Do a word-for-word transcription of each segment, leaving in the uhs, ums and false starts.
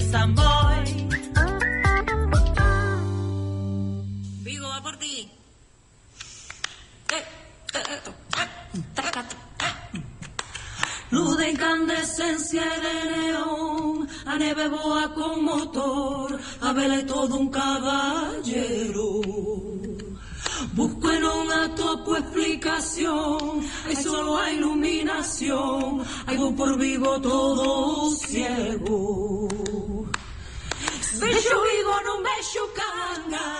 Samboy. Vigo va por ti. Luz de incandescencia de neón, a neve boa con motor, a vela é todo un caballero. Busco en un atopo explicación, hay solo hay iluminación, hay voy por Vigo todo ciego. Vexo Vigo non vexo Canga,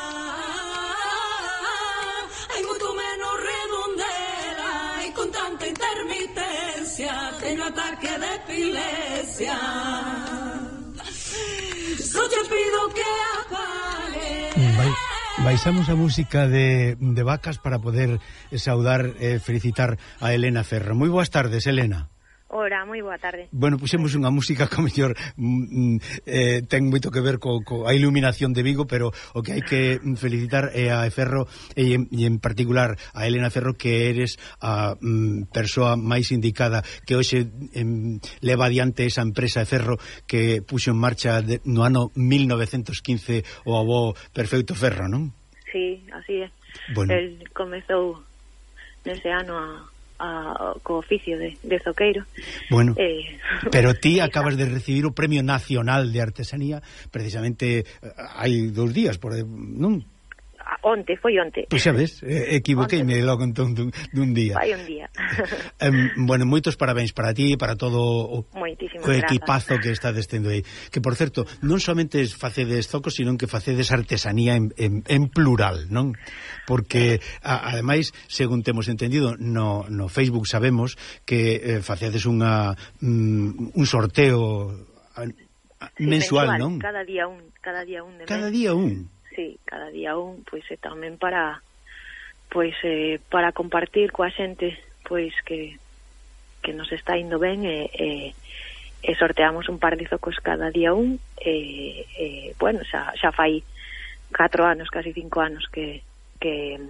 hai moito menos redondela, e con tanta intermitencia teño ataque de epilepsia. Só te pido que apague. Vai, baixamos a música de, de Vacas para poder saudar e eh, felicitar a Elena Ferro. Moi boas tardes, Elena. Ora, moi boa tarde. Bueno, puxemos unha música que mellor mm, eh, ten moito que ver co, co a iluminación de Vigo, pero o que hai que felicitar é a Ferro e en, e en particular a Elena Ferro, que eres a mm, persoa máis indicada que hoxe em, leva adiante esa empresa de Ferro que puxo en marcha de, no ano mil novecentos quince o avó Perfecto Ferro, non? Sí, así é. Bueno. El comezou nese ano a A, co oficio de, de zoqueiro. Bueno, eh, pero ti acabas de recibir o Premio Nacional de Artesanía precisamente hai dous días, por, non? Onte, foi onte. Pois xa ves, equivoqueime logo entón dun, dun día. Vai un día. um, bueno, moitos parabéns para ti e para todo o, o equipazo que está destendo aí. Que, por certo, non somente facedes zocos, sino que facedes artesanía en, en, en plural, non? Porque, a, ademais, según temos entendido, no, no Facebook sabemos que eh, facedes unha um, un sorteo a, a, sí, mensual, mensual, non? Cada día un, cada día un de Cada mes. día un. Sí, cada día un, pois é tamén para pois eh, para compartir coa xente pois que que nos está indo ben e, e, e sorteamos un par de zocos cada día un e, e bueno, xa, xa fai catro anos, casi cinco anos que que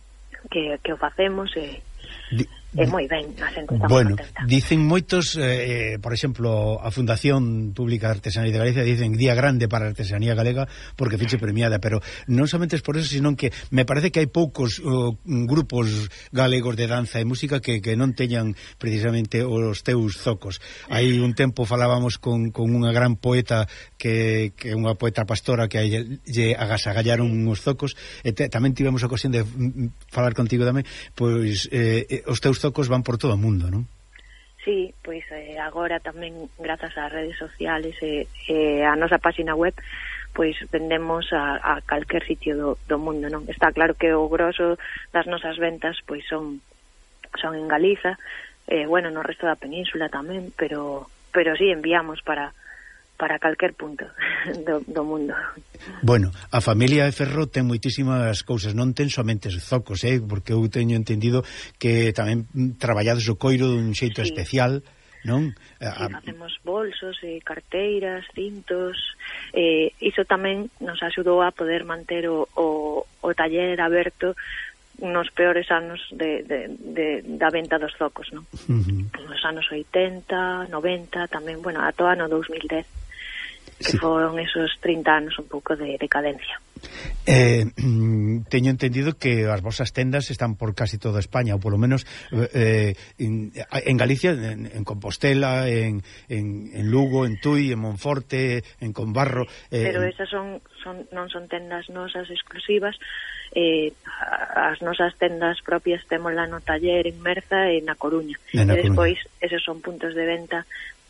que, que o facemos e Di, é moi ben, a xente está bueno, moi contenta. Dicen moitos, eh, por exemplo, a Fundación Pública de Artesanía de Galicia dicen día grande para a artesanía galega porque fiche premiada, pero non somente es por eso, sino que me parece que hai poucos uh, grupos galegos de danza e música que, que non teñan precisamente os teus zocos. Hai un tempo falábamos con, con unha gran poeta que, que unha poeta pastora que lle agasagallaron uns zocos e te, tamén tivemos a ocasión de mm, falar contigo tamén, pois eh, os teus zocos van por todo o mundo, non? Sí, pois eh, agora tamén grazas ás redes sociales e eh, eh, a nosa página web pois vendemos a, a calquer sitio do, do mundo, non? Está claro que o grosso das nosas ventas pois son son en Galiza, eh, bueno, no resto da península tamén, pero pero sí enviamos para para calquer punto do, do mundo. Bueno, a familia de Ferro ten moitísimas cousas, non ten somente zocos, eh? Porque eu teño entendido que tamén traballades o coiro dun xeito sí. especial, non? Sí, a... facemos bolsos, e carteiras, cintos, eh, iso tamén nos axudou a poder manter o, o, o taller aberto nos peores anos de, de, de, da venta dos zocos, non? Uh-huh. Nos anos oitenta, noventa, tamén, bueno, ata o ano dos mil dez. Que sí. Foron esos trinta anos un pouco de decadencia. Eh, teño entendido que as vosas tendas están por casi toda España, ou polo menos eh, en, en Galicia, en, en Compostela, en, en, en Lugo, en Tui, en Monforte, en Conbarro. Eh, Pero esas son, son non son tendas nosas exclusivas. Eh, as nosas tendas propias temos lá no taller en Merza e na Coruña. E despois esos son puntos de venta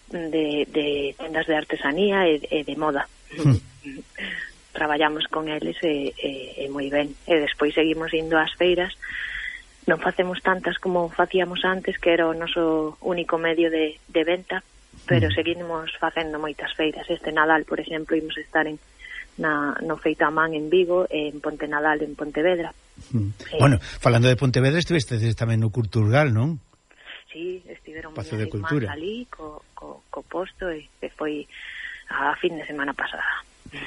de, de tendas de artesanía e, e de moda. Hmm. Traballamos con eles e, e, e moi ben. E despois seguimos indo ás feiras. Non facemos tantas como facíamos antes, que era o noso único medio de, de venta, pero hmm. seguimos facendo moitas feiras. Este Nadal, por exemplo, imos estar en na, no Feito a Man en Vigo e en Ponte Nadal en Pontevedra. Hmm. Eh, bueno, falando de Pontevedra, estiveste tamén no Culturgal, non? Sí, estiveron moi máis ali co, co, co posto e, e foi a fin de semana pasada.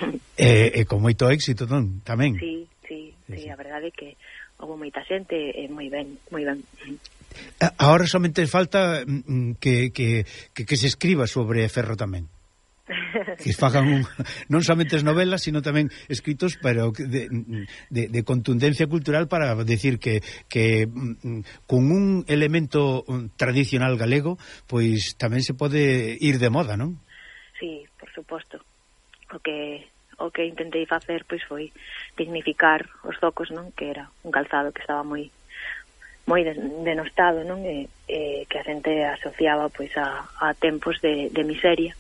E, e con moito éxito non? Tamén. Sí, sí, sí, sí, a verdade é que houve moita xente e moi ben, moi ben. Ahora somente falta que, que, que, que se escriba sobre Ferro tamén. que fagan un, non somente as novelas, sino tamén escritos pero de, de, de contundencia cultural para decir que, que con un elemento tradicional galego, pois tamén se pode ir de moda, non? Sí, por suposto. O que o que intentei facer pois foi dignificar os zocos, non? Que era un calzado que estaba moi moi denostado, non? E, e que a xente asociaba pois a, a tempos de, de miseria.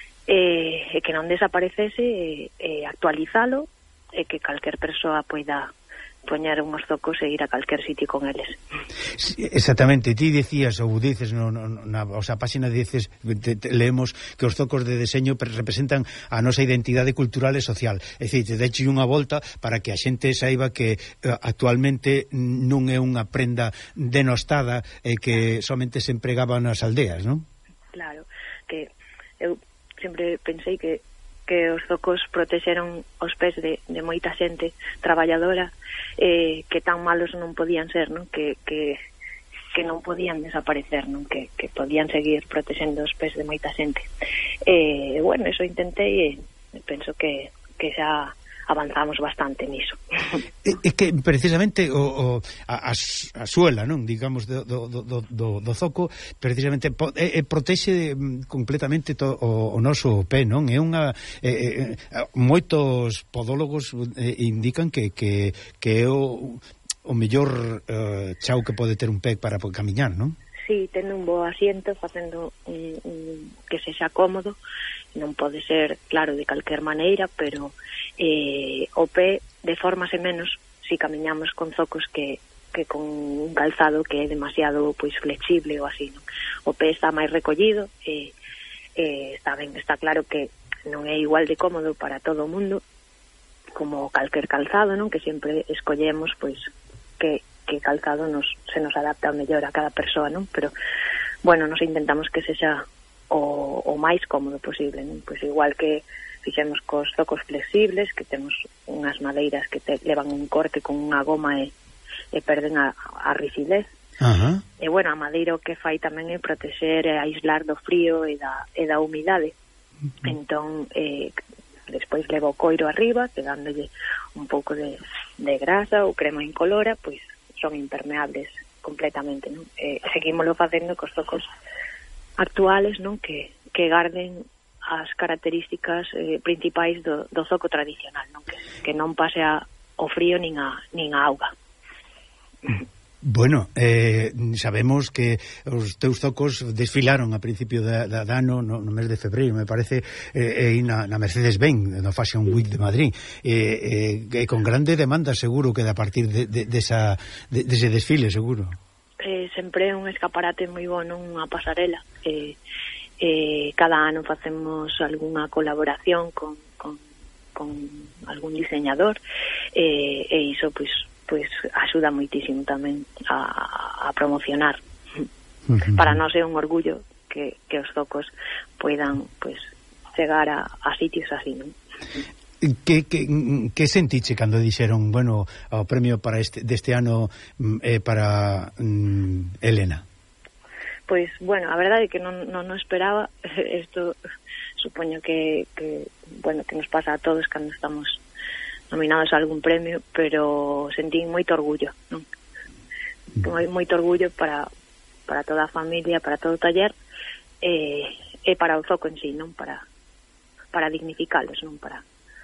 E, e que non desaparecese, e, e actualizalo, e que calquer persoa poida poñer unhos zocos e ir a calquer sitio con eles. Sí, exactamente, ti decías ou dices no, no, na o sea, páxina dices, te, te, leemos que os zocos de deseño representan a nosa identidade cultural e social. É dicir, te deche unha volta para que a xente saiba que uh, actualmente non é unha prenda denostada e que somente se empregaba nas aldeas, non? Claro, que eu sempre pensei que que os zocos protexeron os pés de, de moita xente traballadora, eh, que tan malos non podían ser, non? Que, que, que non podían desaparecer, non? Que, que podían seguir protexendo os pés de moita xente. E, eh, bueno, eso intentei e penso que, que xa avanzamos bastante niso. É, é que precisamente o, o, a, a suela, non, digamos, do, do, do, do, do zoco precisamente po, é, é protexe completamente to, o, o noso pé, non? É unha é, é, moitos podólogos é, indican que, que, que é o, o mellor uh, chao que pode ter un pé para camiñar, non? Sí, tendo un bo asiento, facendo un, un, que sexa cómodo. Non pode ser, claro, de calquer maneira, pero eh, o pé deformase menos si camiñamos con zocos que, que con un calzado que é demasiado pois flexible ou así, non? O pé está máis recollido e eh, está ben, está claro que non é igual de cómodo para todo o mundo como calquer calzado, non? Que sempre escollemos pois que, que calzado nos, se nos adapta mellor a cada persoa, non? Pero, bueno, nos intentamos que sexa o, o máis cómodo posible, non? Pois igual que fixemos cos zocos flexibles, que temos unhas madeiras que te levan un corte con unha goma e, e perden a, a rigidez. Uh-huh. E bueno, a madeira o que fai tamén é protexer e aislar do frío e da, e da humidade. Uh-huh. Entón, eh, despois leva o coiro arriba, quedándolle un pouco de, de grasa ou crema incolora, pois son impermeables completamente, non? Eh, seguímoslo facendo cos zocos actuales, non? Que, que garden as características eh, principais do, do zoco tradicional, non? Que, que non pase a, o frío nin a, nin a auga. Bueno, eh, sabemos que os teus zocos desfilaron a principio da, da, da ano, no, no mes de febreiro, me parece, eh, eh, na, na Mercedes-Benz, no Fashion Week de Madrid, eh, eh, con grande demanda, seguro, que a partir de, de, de, esa, de, de ese desfile, seguro. Eh, sempre é un escaparate moi bo, non? Unha pasarela. Eh, eh, cada ano facemos algunha colaboración con, con, con algún diseñador, eh, e iso, pois, pois axuda moitísimo tamén a, a promocionar. Uh-huh. Para nós é un orgullo que, que os zocos poidan pois chegar a, a sitios así, non? Que, que, que sentiche cando dixeron, bueno, o premio para este deste ano é eh, para mm, Elena? Pois, bueno, a verdade é que non, non, non esperaba. Isto supoño que, que, bueno, que nos pasa a todos cando estamos nominados a algún premio, pero sentí moito orgullo, non? Mm. Moito orgullo para, para toda a familia, para todo o taller, e, e para o zoco en sí, non? Para, para dignificalos, non? Para...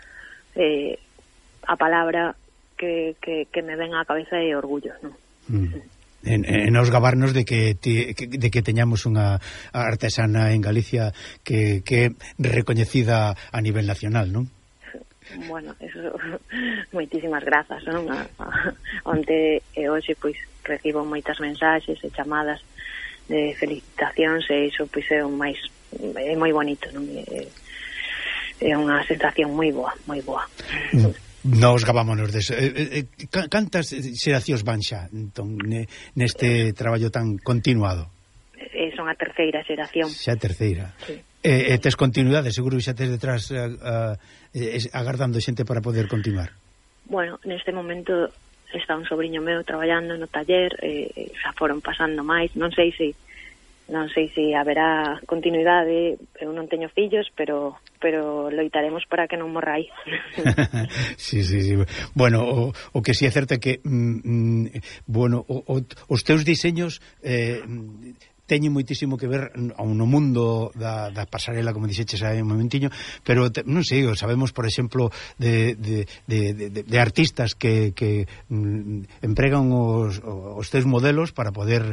Eh, a palabra que, que, que me ven á cabeza é orgullo, non? Mm. En, en os gabarnos de que, ti, que de que teñamos unha artesana en Galicia que, que é recoñecida a nivel nacional, non? Bueno, eso, moitísimas grazas, non? A, a, onte e hoxe, pois, recibo moitas mensaxes e chamadas de felicitacións e iso, pois, é un máis, é moi bonito, non? É, é unha sensación moi boa, moi boa. Nos gavámonos deso. Eh, eh, cantas xeracións van xa entón, neste traballo tan continuado? Eh, son a terceira xeración. Xa a terceira. Sí. E eh, tes continuidade, seguro que xa tes detrás uh, uh, agardando xente para poder continuar. Bueno, neste momento está un sobrinho meu traballando no taller, eh, xa foron pasando máis, non sei se non sei se haberá continuidade, eu non teño fillos, pero pero loitaremos para que non morra aí. Sí, sí, sí. Bueno, o, o que si sí é certo é que mm, bueno, o, o, os teus diseños eh, teñen moitísimo que ver no mundo da, da pasarela, como dixeches hai un momentiño, pero te, non sei, sabemos, por exemplo, de, de, de, de, de artistas que, que mm, empregan os, os teus modelos para poder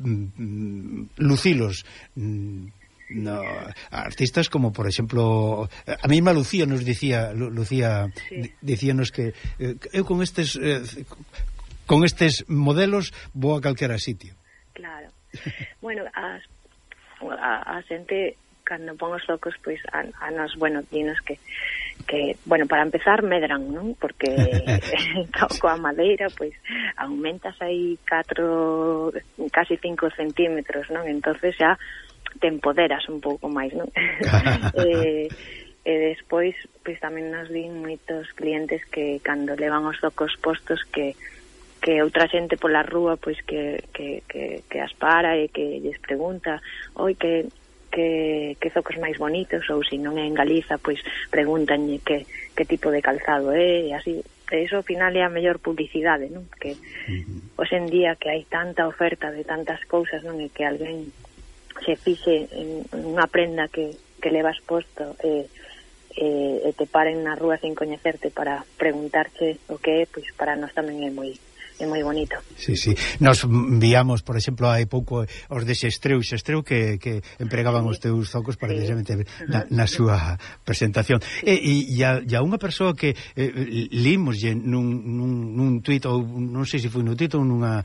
mm, lucilos. Mm, no, artistas como, por exemplo, a mesma Lucía nos dicía, Lucía sí. dicíanos que eh, eu con estes eh, con estes modelos vou a calquera sitio. Claro. Bueno, as, a, a xente cando pon os focos, pois a, a nos, bueno, dinos que que, bueno, para empezar medran, non? Porque coa madeira, pois aumentas aí catro, casi cinco centímetros, non? Entonces xa te empoderas un pouco máis, non? e, e despois, pois tamén nos din moitos clientes que cando levan os focos postos que que outra xente pola rúa pois que, que, que, que as para e que lles pregunta oi que, que, que zocos máis bonitos, ou se non é en Galiza pois pregúntanlle que, que tipo de calzado é, e así eso ao final é a mellor publicidade, non? Que uh-huh. hoxe en día que hai tanta oferta de tantas cousas, non? E que alguén se fixe en unha prenda que, que levas posto e, e, e te paren na rúa sin coñecerte para preguntarche o que é, pois para nós tamén é moi é moi bonito. Sí, sí. Nos viamos, por exemplo, hai pouco os de Xestreu, Xestreu que, que empregaban sí. os teus zocos para precisamente sí. na, na súa presentación. Sí. E, e, a, e a unha persoa que eh, limos nun, nun, nun tuit, ou non sei se foi no tuit ou nunha,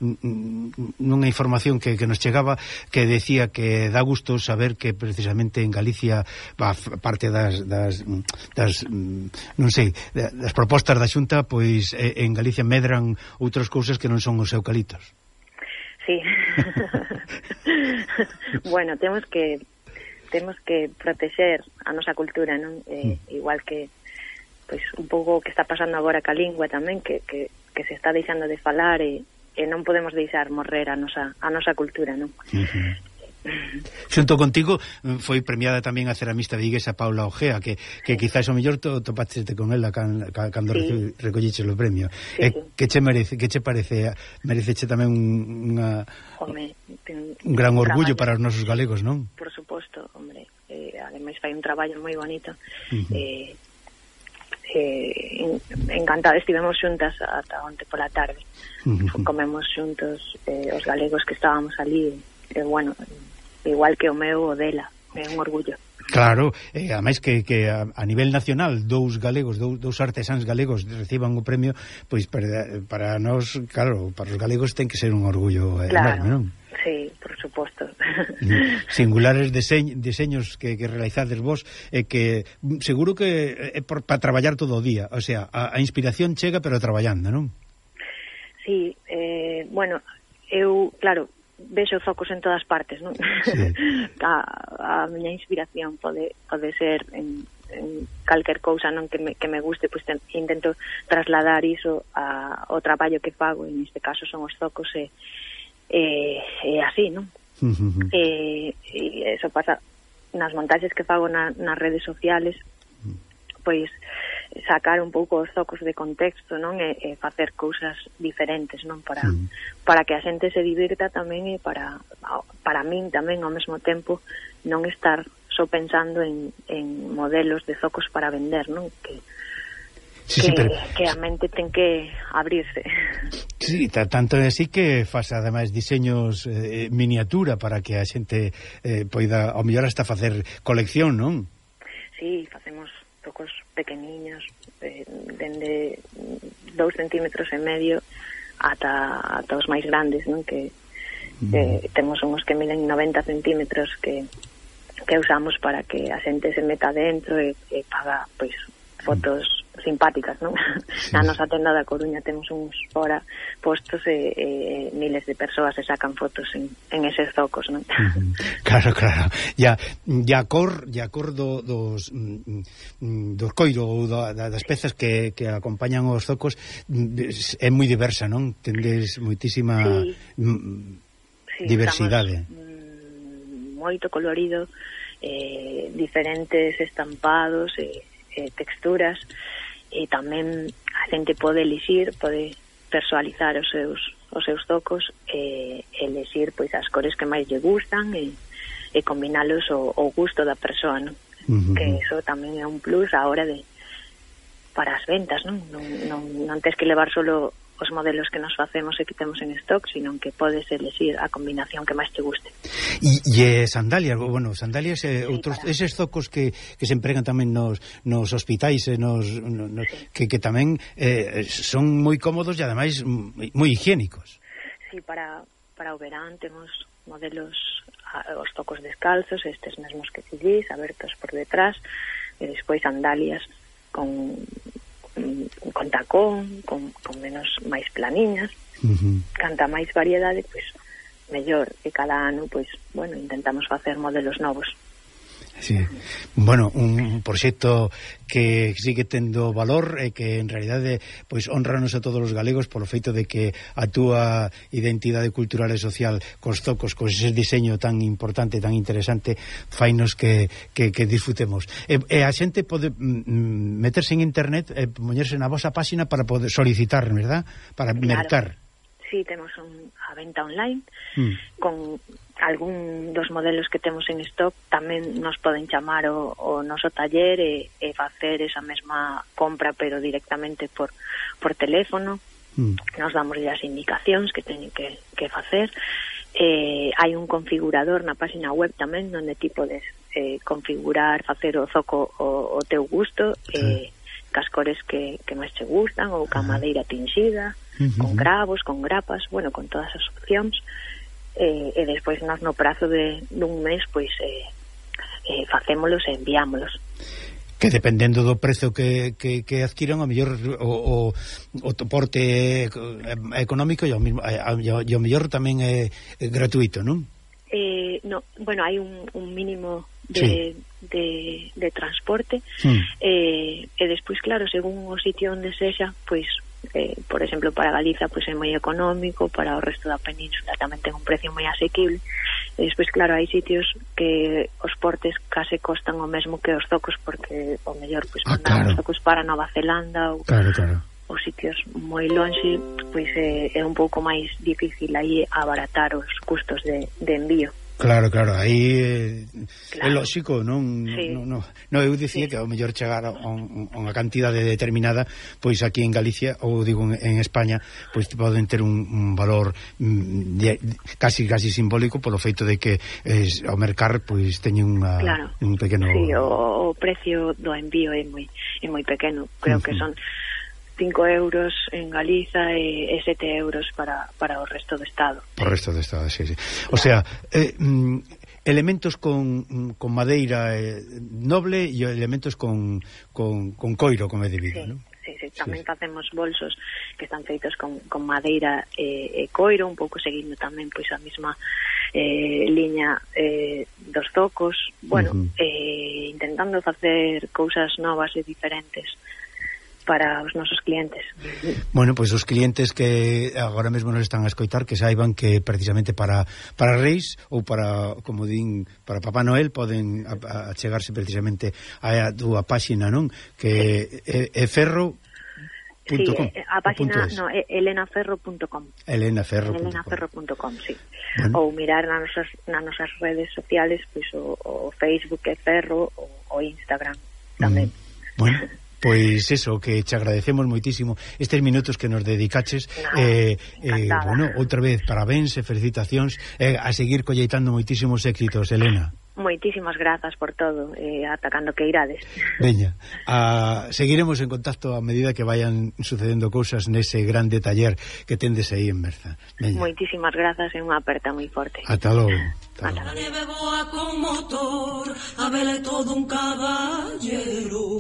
nunha información que, que nos chegaba, que decía que dá gusto saber que precisamente en Galicia, a parte das, das, das non sei, das propostas da Xunta, pois en Galicia medran outras cousas que non son os eucaliptos. Sí. Bueno, temos que temos que protexer a nosa cultura, non? Eh, mm. Igual que pois un pouco o que está pasando agora ca lingua tamén, que, que, que se está deixando de falar e, e non podemos deixar morrer a nosa a nosa cultura, non? Uh-huh. Xunto contigo foi premiada tamén a ceramista viguesa Paula Ojea, que, que quizás o mellor to, topachete con ela can, can, cando sí. recolliches o premio. Sí, eh, sí. Que che merece, que che parece, mereceche tamén unha, Home, ten, un gran un orgullo traballo para os nosos galegos, non? Por suposto, hombre. Eh, ademais fai un traballo moi bonito. Uh-huh. Eh, eh, encantada, estivemos xuntas ata onte pola tarde. Uh-huh. Comemos xuntos eh, os galegos que estábamos ali, e eh, bueno, igual que o meu o dela, é un orgullo. Claro, eh, ademais que, que a, a nivel nacional dous galegos, dous, dous artesáns galegos reciban o premio, pois para, para nós, claro, para os galegos ten que ser un orgullo claro, enorme, non? Sí, por suposto. Singulares diseñ, diseños que, que realizades vos, e eh, que seguro que é eh, para traballar todo o día, o sea, a, a inspiración chega pero traballando, non? Sí, eh, bueno, eu, claro, vexo focos en todas partes, non? Sí. a, a miña inspiración pode, pode ser en, en calquer cousa, non, que me, que me guste, pois pues, intento trasladar iso a, ao traballo que fago, e neste caso son os focos e, e, e así, non? Uh-huh. E, e eso pasa nas montaxes que fago na, nas redes sociales, pois sacar un pouco os zocos de contexto, non? E, e facer cousas diferentes, non? Para, sí. para que a xente se divirta tamén, e para para min tamén ao mesmo tempo non estar só pensando en, en modelos de zocos para vender, non? Que Sí, que, sí, pero... que a mente ten que abrirse. Sí, tanto é así que faz ademais diseños eh, miniatura para que a xente eh, poida ao mellor hasta facer colección, non? Sí, facemos tocos pequeniños, eh, dende dous centímetros e medio ata, ata os máis grandes, non? Que eh, temos uns que miden noventa centímetros que, que usamos para que a xente se meta dentro e, e paga, pois, fotos simpáticas, non? Sí. Na nosa tenda da Coruña temos uns fora postos e, e miles de persoas se sacan fotos en, en eses zocos, non? Uh-huh. Claro, claro. Ya, ya cor, ya cor do, dos mm, do coiro ou da, das pezas que, que acompañan os zocos é moi diversa, non? Tendes moitísima sí. mm, sí, diversidade. Estamos, mm, moito colorido, eh, diferentes estampados e eh, eh, texturas, e tamén a xente pode elixir, pode personalizar os seus os seus tocos e eh, elixir pois as cores que máis lle gustan e, e combinalos ao, ao gusto da persoa, non? Uh-huh. Que iso tamén é un plus a hora de para as ventas, non? Non, non, non tens que levar solo os modelos que nos facemos e que temos en stock, sino que podes elixir a combinación que máis te guste. E, e sandalias, bueno, sandalias e sí, outros, para... eses zocos que, que se empregan tamén nos, nos hospitais e nos, no, no, sí. que, que tamén eh, son moi cómodos e ademais moi higiénicos. Sí, para, para o verán temos modelos, os tocos descalzos, estes mesmos que te dis, abertos por detrás, e despois sandalias con con tacón, con, con menos máis planiñas. Uh-huh. Canta máis variedade, pois mellor, e cada ano, pois, bueno, intentamos facer modelos novos. Sí. Bueno, un proxecto que sigue tendo valor e que en realidade pois honranos a todos os galegos polo feito de que a túa identidade cultural e social cos zocos, con ese diseño tan importante, tan interesante, fainos que, que, que disfrutemos. E, e a xente pode mm, meterse en internet e poñerse na vosa páxina para poder solicitar, verdad? Para claro. mercar. Sí, temos un, a venta online mm. con algún dos modelos que temos en stock. Tamén nos poden chamar o, o noso taller e, e facer esa mesma compra, pero directamente por, por teléfono. Mm. Nos damos as indicacións que teñen que, que facer. Eh, hai un configurador na página web tamén onde ti podes eh, configurar, facer o zoco o, o teu gusto, sí. eh, cas cores que, que máis te gustan, ou ca madeira tinxida, uh-huh. con cravos, con grapas, bueno, con todas as opcións. E, e despois nos no prazo de dun mes pois eh, eh, facémolos e enviámolos, que dependendo do prezo que, que, que adquiran, a mellor o, o, o porte económico e o, mismo, e o mellor tamén é, é gratuito, non? Eh, no, bueno, hai un, un mínimo de, sí. de, de transporte, mm. eh, e despois, claro, según o sitio onde sexa, pois Eh, por exemplo, para Galiza pois é moi económico, para o resto da península tamén ten un precio moi asequible, e despois, claro, hai sitios que os portes case costan o mesmo que os zocos, porque o mellor pois ah, mandar claro. os zocos para Nova Zelanda ou claro, claro. os sitios moi lonxe, pois é, é un pouco máis difícil aí abaratar os custos de, de envío. Claro, claro, aí eh, claro. É lógico, non, sí. non, non, non eu dicía sí. que ao mellor chegar a unha cantidade determinada, pois aquí en Galicia, ou digo en, en España, pois poden ter un, un valor mm, de, casi casi simbólico polo feito de que eh, ao mercar pois teñen unha, claro. un pequeno... Sí, o, o precio do envío é moi é moi pequeno, creo uh-huh. que son cinco euros en Galiza e, e sete euros para, para o resto do Estado. O resto do Estado, sí, sí. O sea, eh, mm, elementos con, con madeira eh, noble e elementos con, con, con coiro, como é debido, sí, non? Sí, sí, tamén sí. Facemos bolsos que están feitos con, con madeira e, e coiro, un pouco seguindo tamén pois a mesma eh, liña eh, dos zocos, bueno, uh-huh. eh, intentando facer cousas novas e diferentes para os nosos clientes. Bueno, pois pues os clientes que agora mesmo nos están a escoitar, que saiban que precisamente para para Reis ou para, como din, para Papá Noel poden a, a chegarse precisamente a túa páxina, non? Que é, é ferro punto com. Sí, a páxina, no, é elena ferro punto com. elena ferro punto com. elena ferro punto com, sí. Bueno. Ou mirar nas nosas, nas nosas redes sociales, pois pues, o, o Facebook é Ferro, o, o Instagram tamén. Mm. Bueno. Pois eso, que te agradecemos moitísimo estes minutos que nos dedicaches. No, eh, eh, bueno, outra vez, parabéns e felicitacións, eh, a seguir colleitando moitísimos éxitos, Elena. Moitísimas grazas por todo, eh, ata cando que irades. Veña, a, seguiremos en contacto a medida que vayan sucedendo cousas nese grande taller que tendes aí en Merza. Veña. Moitísimas grazas e unha aperta moi forte. Ata logo. A la nieve boa con motor, a vele todo un caballero.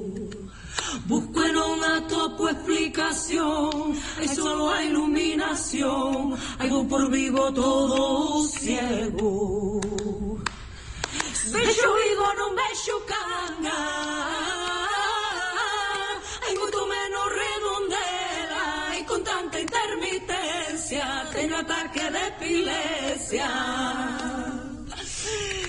Busco en un topo explicación, hay solo hay iluminación, hay voy por vivo todo ciego. Beijo vigo non beijo canga, hay mucho menos redondela y con tanta intermitencia tengo ataque de epilepsia.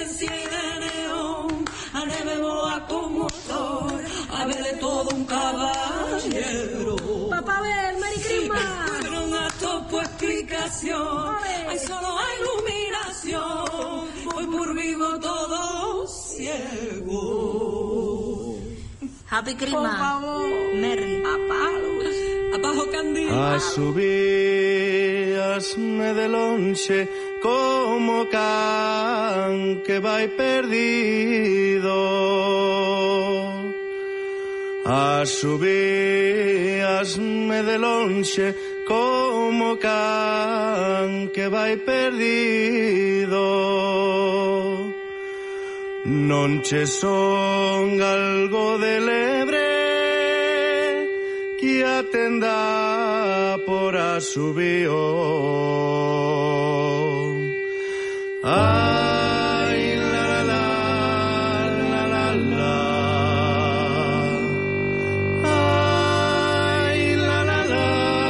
esencia y de neón, a neve boa con motor, a ver de todo un caballero. Papá, ver, Merry Christmas. Pero un topo explicación, hay solo iluminación, voy por vivo todo ciego. Happy Christmas. Por favor. Merry. A palos, abajo candil. A subíasme de lonxe como can que vai perdido. A subíasme de lonxe como can que vai perdido. Non che son algo de lebre que atenda por a subío. Ay, la la la, la la la. Ay, la la la,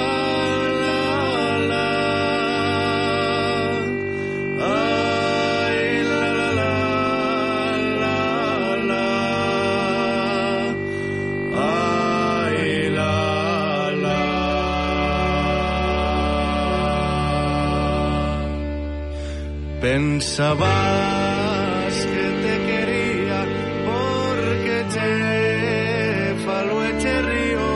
la la. Ay, la la la, la la. Ay, la la. Pensabas que te quería porque te falo e te río.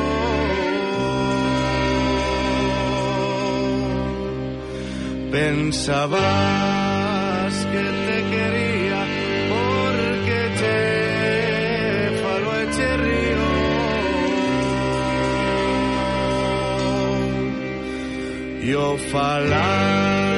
Pensabas que te quería porque te falo e te río. Yo falar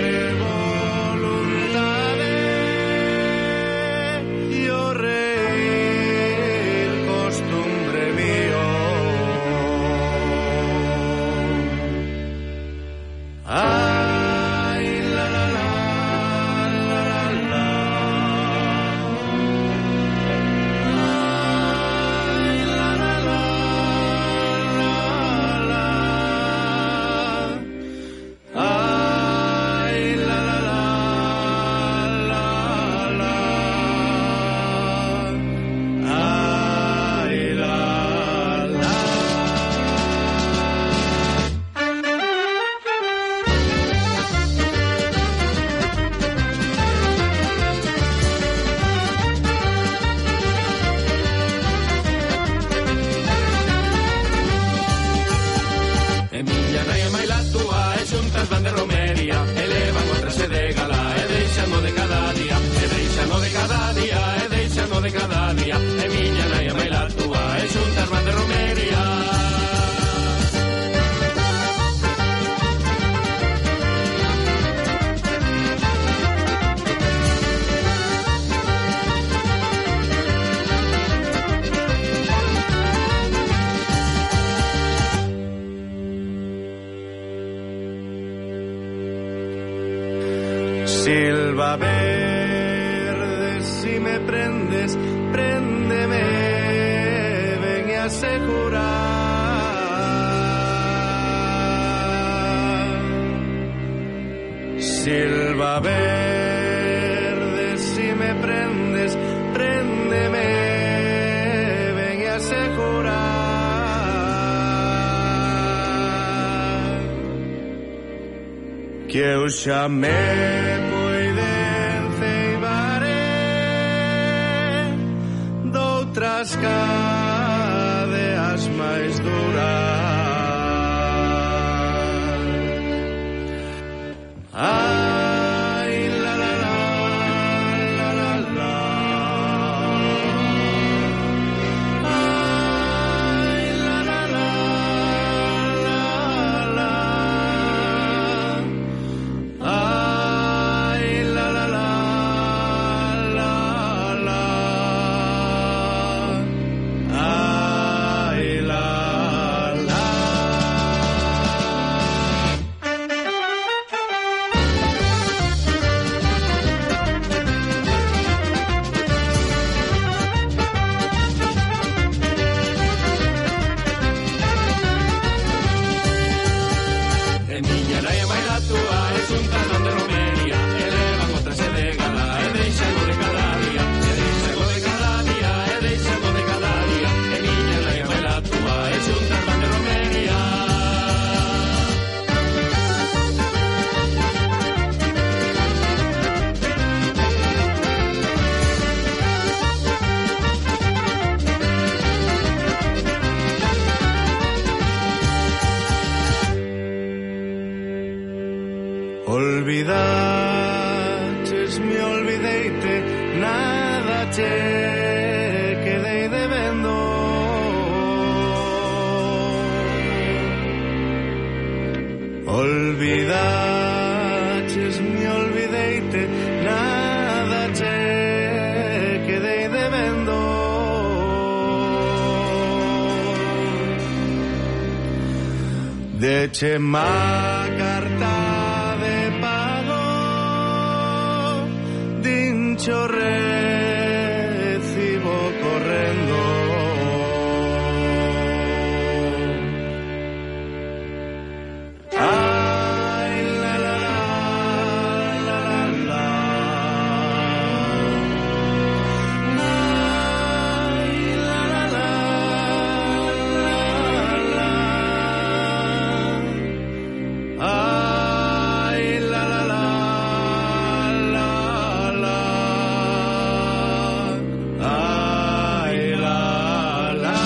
Silva verde, si me prendes, préndeme, ven y asegurar. Silva verde, si me prendes, préndeme, ven y asegurar. Que eu xa me outras cadeas máis duras. Ai, la la la, la la la. Ai, la la la, la la. Ai, la la la. che quedei debendo. Olvidaches, me olvideite, nada che quedei debendo. Deche má carta de pago, dincho recibo correndo. Ay, la la la, la la la. Ay, la la la, la la la. Ay, la la la, la la. Ay, la la.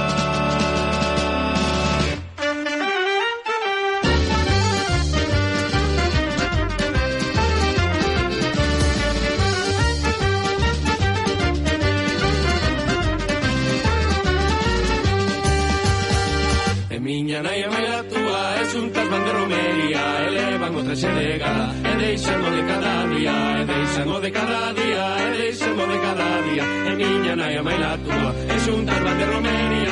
E miña nai e maila túa e xuntas van de romería e levan o traxe de gala e deixan o de cada día e deixan o de cada día e deixan o de cada día e miña nai e maila túa e xuntas van de romería